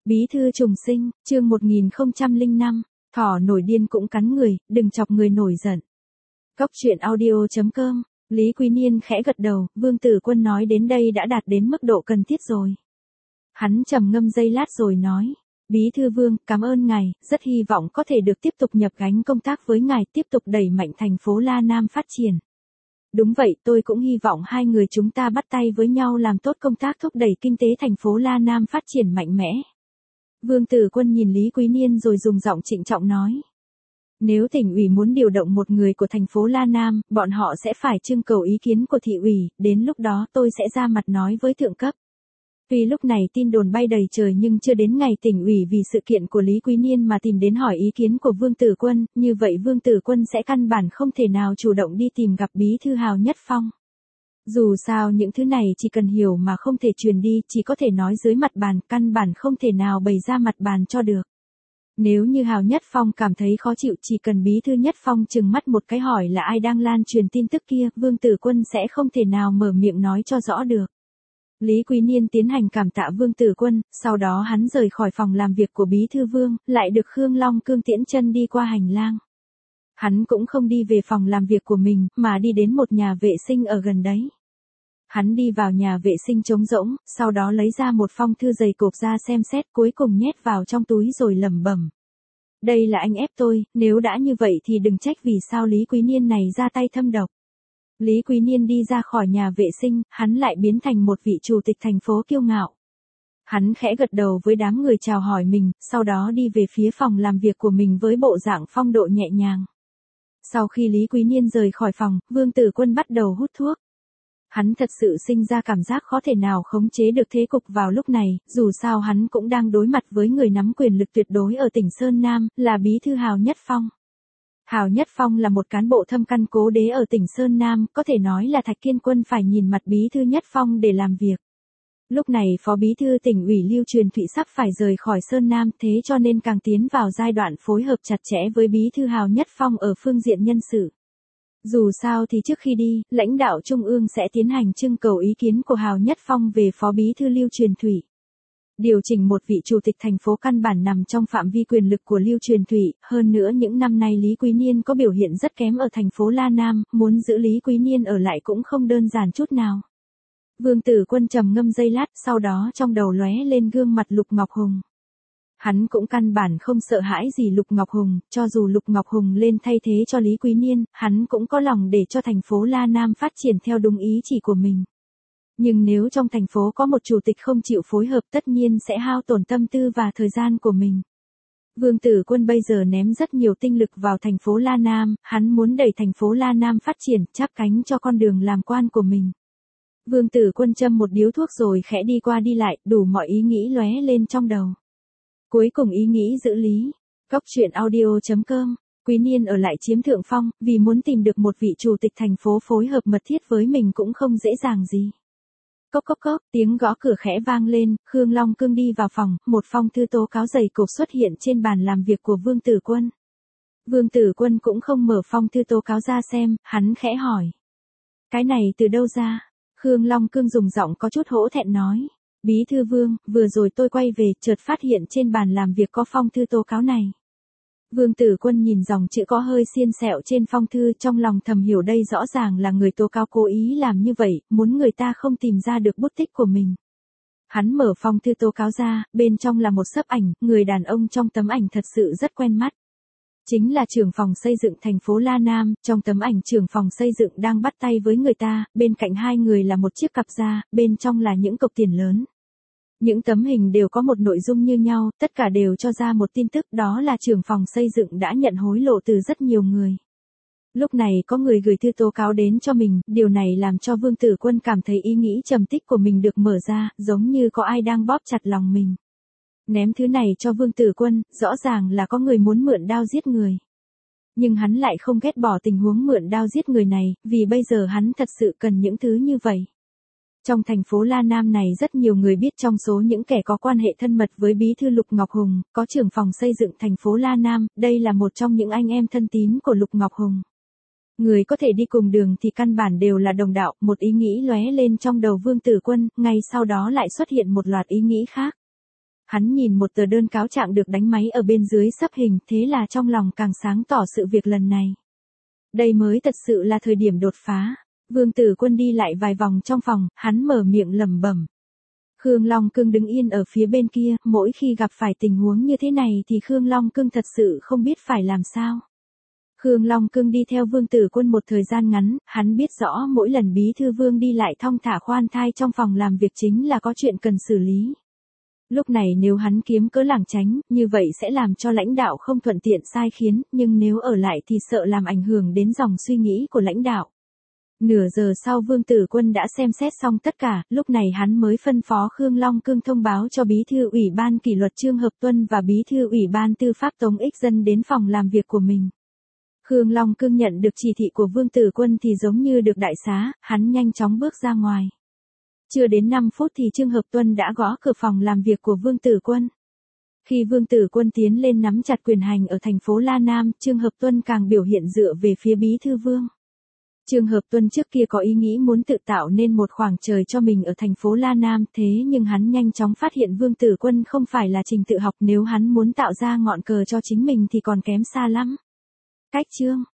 Bí thư trùng sinh, chương 1005, thỏ nổi điên cũng cắn người, đừng chọc người nổi giận. Cốc truyện audio.com, Lý Quý Niên khẽ gật đầu, Vương Tử Quân nói đến đây đã đạt đến mức độ cần thiết rồi. Hắn trầm ngâm giây lát rồi nói, Bí thư Vương, cảm ơn ngài, rất hy vọng có thể được tiếp tục nhập gánh công tác với ngài, tiếp tục đẩy mạnh thành phố La Nam phát triển. Đúng vậy, tôi cũng hy vọng hai người chúng ta bắt tay với nhau làm tốt công tác thúc đẩy kinh tế thành phố La Nam phát triển mạnh mẽ. Vương Tử Quân nhìn Lý Quý Niên rồi dùng giọng trịnh trọng nói. Nếu tỉnh ủy muốn điều động một người của thành phố La Nam, bọn họ sẽ phải trưng cầu ý kiến của thị ủy, đến lúc đó tôi sẽ ra mặt nói với thượng cấp. Tuy lúc này tin đồn bay đầy trời nhưng chưa đến ngày tỉnh ủy vì sự kiện của Lý Quý Niên mà tìm đến hỏi ý kiến của Vương Tử Quân, như vậy Vương Tử Quân sẽ căn bản không thể nào chủ động đi tìm gặp Bí thư Hào Nhất Phong. Dù sao những thứ này chỉ cần hiểu mà không thể truyền đi, chỉ có thể nói dưới mặt bàn, căn bản không thể nào bày ra mặt bàn cho được. Nếu như Hào Nhất Phong cảm thấy khó chịu, chỉ cần Bí thư Nhất Phong chừng mắt một cái hỏi là ai đang lan truyền tin tức kia, Vương Tử Quân sẽ không thể nào mở miệng nói cho rõ được. Lý Quý Niên tiến hành cảm tạ Vương Tử Quân, sau đó hắn rời khỏi phòng làm việc của Bí thư Vương, lại được Khương Long Cương tiễn chân đi qua hành lang. Hắn cũng không đi về phòng làm việc của mình, mà đi đến một nhà vệ sinh ở gần đấy. Hắn đi vào nhà vệ sinh trống rỗng, sau đó lấy ra một phong thư dày cộp ra xem xét, cuối cùng nhét vào trong túi rồi lẩm bẩm. Đây là anh ép tôi, nếu đã như vậy thì đừng trách vì sao Lý Quý Niên này ra tay thâm độc. Lý Quý Niên đi ra khỏi nhà vệ sinh, hắn lại biến thành một vị chủ tịch thành phố kiêu ngạo. Hắn khẽ gật đầu với đám người chào hỏi mình, sau đó đi về phía phòng làm việc của mình với bộ dạng phong độ nhẹ nhàng. Sau khi Lý Quý Niên rời khỏi phòng, Vương Tử Quân bắt đầu hút thuốc. Hắn thật sự sinh ra cảm giác khó thể nào khống chế được thế cục vào lúc này, dù sao hắn cũng đang đối mặt với người nắm quyền lực tuyệt đối ở tỉnh Sơn Nam, là Bí thư Hào Nhất Phong. Hào Nhất Phong là một cán bộ thâm căn cố đế ở tỉnh Sơn Nam, có thể nói là Thạch Kiên Quân phải nhìn mặt Bí thư Nhất Phong để làm việc. Lúc này Phó Bí thư tỉnh ủy Lưu Truyền Thụy sắp phải rời khỏi Sơn Nam, thế cho nên càng tiến vào giai đoạn phối hợp chặt chẽ với Bí thư Hào Nhất Phong ở phương diện nhân sự. Dù sao thì trước khi đi, lãnh đạo Trung ương sẽ tiến hành trưng cầu ý kiến của Hào Nhất Phong về Phó Bí thư Lưu Truyền Thụy. Điều chỉnh một vị chủ tịch thành phố căn bản nằm trong phạm vi quyền lực của Lưu Truyền Thụy, hơn nữa những năm nay Lý Quý Niên có biểu hiện rất kém ở thành phố La Nam, muốn giữ Lý Quý Niên ở lại cũng không đơn giản chút nào. Vương Tử Quân trầm ngâm giây lát, sau đó trong đầu lóe lên gương mặt Lục Ngọc Hùng. Hắn cũng căn bản không sợ hãi gì Lục Ngọc Hùng, cho dù Lục Ngọc Hùng lên thay thế cho Lý Quý Niên, hắn cũng có lòng để cho thành phố La Nam phát triển theo đúng ý chỉ của mình. Nhưng nếu trong thành phố có một chủ tịch không chịu phối hợp tất nhiên sẽ hao tổn tâm tư và thời gian của mình. Vương Tử Quân bây giờ ném rất nhiều tinh lực vào thành phố La Nam, hắn muốn đẩy thành phố La Nam phát triển, chắp cánh cho con đường làm quan của mình. Vương Tử Quân châm một điếu thuốc rồi khẽ đi qua đi lại, đủ mọi ý nghĩ lóe lên trong đầu. Cuối cùng ý nghĩ giữ lý. Cốc truyện audio.com, Quý Niên ở lại chiếm thượng phong, vì muốn tìm được một vị chủ tịch thành phố phối hợp mật thiết với mình cũng không dễ dàng gì. Cốc cốc cốc, tiếng gõ cửa khẽ vang lên, Khương Long Cương đi vào phòng, một phong thư tố cáo dày cộp xuất hiện trên bàn làm việc của Vương Tử Quân. Vương Tử Quân cũng không mở phong thư tố cáo ra xem, hắn khẽ hỏi. Cái này từ đâu ra? Khương Long Cương dùng giọng có chút hổ thẹn nói. Bí thư Vương, vừa rồi tôi quay về, chợt phát hiện trên bàn làm việc có phong thư tố cáo này. Vương Tử Quân nhìn dòng chữ có hơi xiên xẹo trên phong thư, trong lòng thầm hiểu đây rõ ràng là người tố cáo cố ý làm như vậy, muốn người ta không tìm ra được bút tích của mình. Hắn mở phong thư tố cáo ra, bên trong là một xấp ảnh, người đàn ông trong tấm ảnh thật sự rất quen mắt. Chính là trưởng phòng xây dựng thành phố La Nam, trong tấm ảnh trưởng phòng xây dựng đang bắt tay với người ta, bên cạnh hai người là một chiếc cặp da, bên trong là những cọc tiền lớn. Những tấm hình đều có một nội dung như nhau, tất cả đều cho ra một tin tức, đó là trưởng phòng xây dựng đã nhận hối lộ từ rất nhiều người. Lúc này có người gửi thư tố cáo đến cho mình, điều này làm cho Vương Tử Quân cảm thấy ý nghĩ trầm tích của mình được mở ra, giống như có ai đang bóp chặt lòng mình. Ném thứ này cho Vương Tử Quân, rõ ràng là có người muốn mượn đao giết người. Nhưng hắn lại không ghét bỏ tình huống mượn đao giết người này, vì bây giờ hắn thật sự cần những thứ như vậy. Trong thành phố La Nam này rất nhiều người biết trong số những kẻ có quan hệ thân mật với Bí thư Lục Ngọc Hùng, có trưởng phòng xây dựng thành phố La Nam, đây là một trong những anh em thân tín của Lục Ngọc Hùng. Người có thể đi cùng đường thì căn bản đều là đồng đạo, một ý nghĩ lóe lên trong đầu Vương Tử Quân, ngay sau đó lại xuất hiện một loạt ý nghĩ khác. Hắn nhìn một tờ đơn cáo trạng được đánh máy ở bên dưới xấp hình, thế là trong lòng càng sáng tỏ sự việc lần này. Đây mới thật sự là thời điểm đột phá. Vương Tử Quân đi lại vài vòng trong phòng, hắn mở miệng lẩm bẩm. Khương Long Cương đứng yên ở phía bên kia, mỗi khi gặp phải tình huống như thế này thì Khương Long Cương thật sự không biết phải làm sao. Khương Long Cương đi theo Vương Tử Quân một thời gian ngắn, hắn biết rõ mỗi lần Bí Thư Vương đi lại thong thả khoan thai trong phòng làm việc chính là có chuyện cần xử lý. Lúc này nếu hắn kiếm cớ lảng tránh, như vậy sẽ làm cho lãnh đạo không thuận tiện sai khiến, nhưng nếu ở lại thì sợ làm ảnh hưởng đến dòng suy nghĩ của lãnh đạo. Nửa giờ sau Vương Tử Quân đã xem xét xong tất cả, lúc này hắn mới phân phó Khương Long Cương thông báo cho Bí thư Ủy ban Kỷ luật Trương Hợp Tuân và Bí thư Ủy ban Tư pháp Tống Ích Dân đến phòng làm việc của mình. Khương Long Cương nhận được chỉ thị của Vương Tử Quân thì giống như được đại xá, hắn nhanh chóng bước ra ngoài. Chưa đến 5 phút thì Trương Hợp Tuân đã gõ cửa phòng làm việc của Vương Tử Quân. Khi Vương Tử Quân tiến lên nắm chặt quyền hành ở thành phố La Nam, Trương Hợp Tuân càng biểu hiện dựa về phía Bí thư Vương. Trương Hợp Tuân trước kia có ý nghĩ muốn tự tạo nên một khoảng trời cho mình ở thành phố La Nam, thế nhưng hắn nhanh chóng phát hiện Vương Tử Quân không phải là trình tự học, nếu hắn muốn tạo ra ngọn cờ cho chính mình thì còn kém xa lắm. Cách chương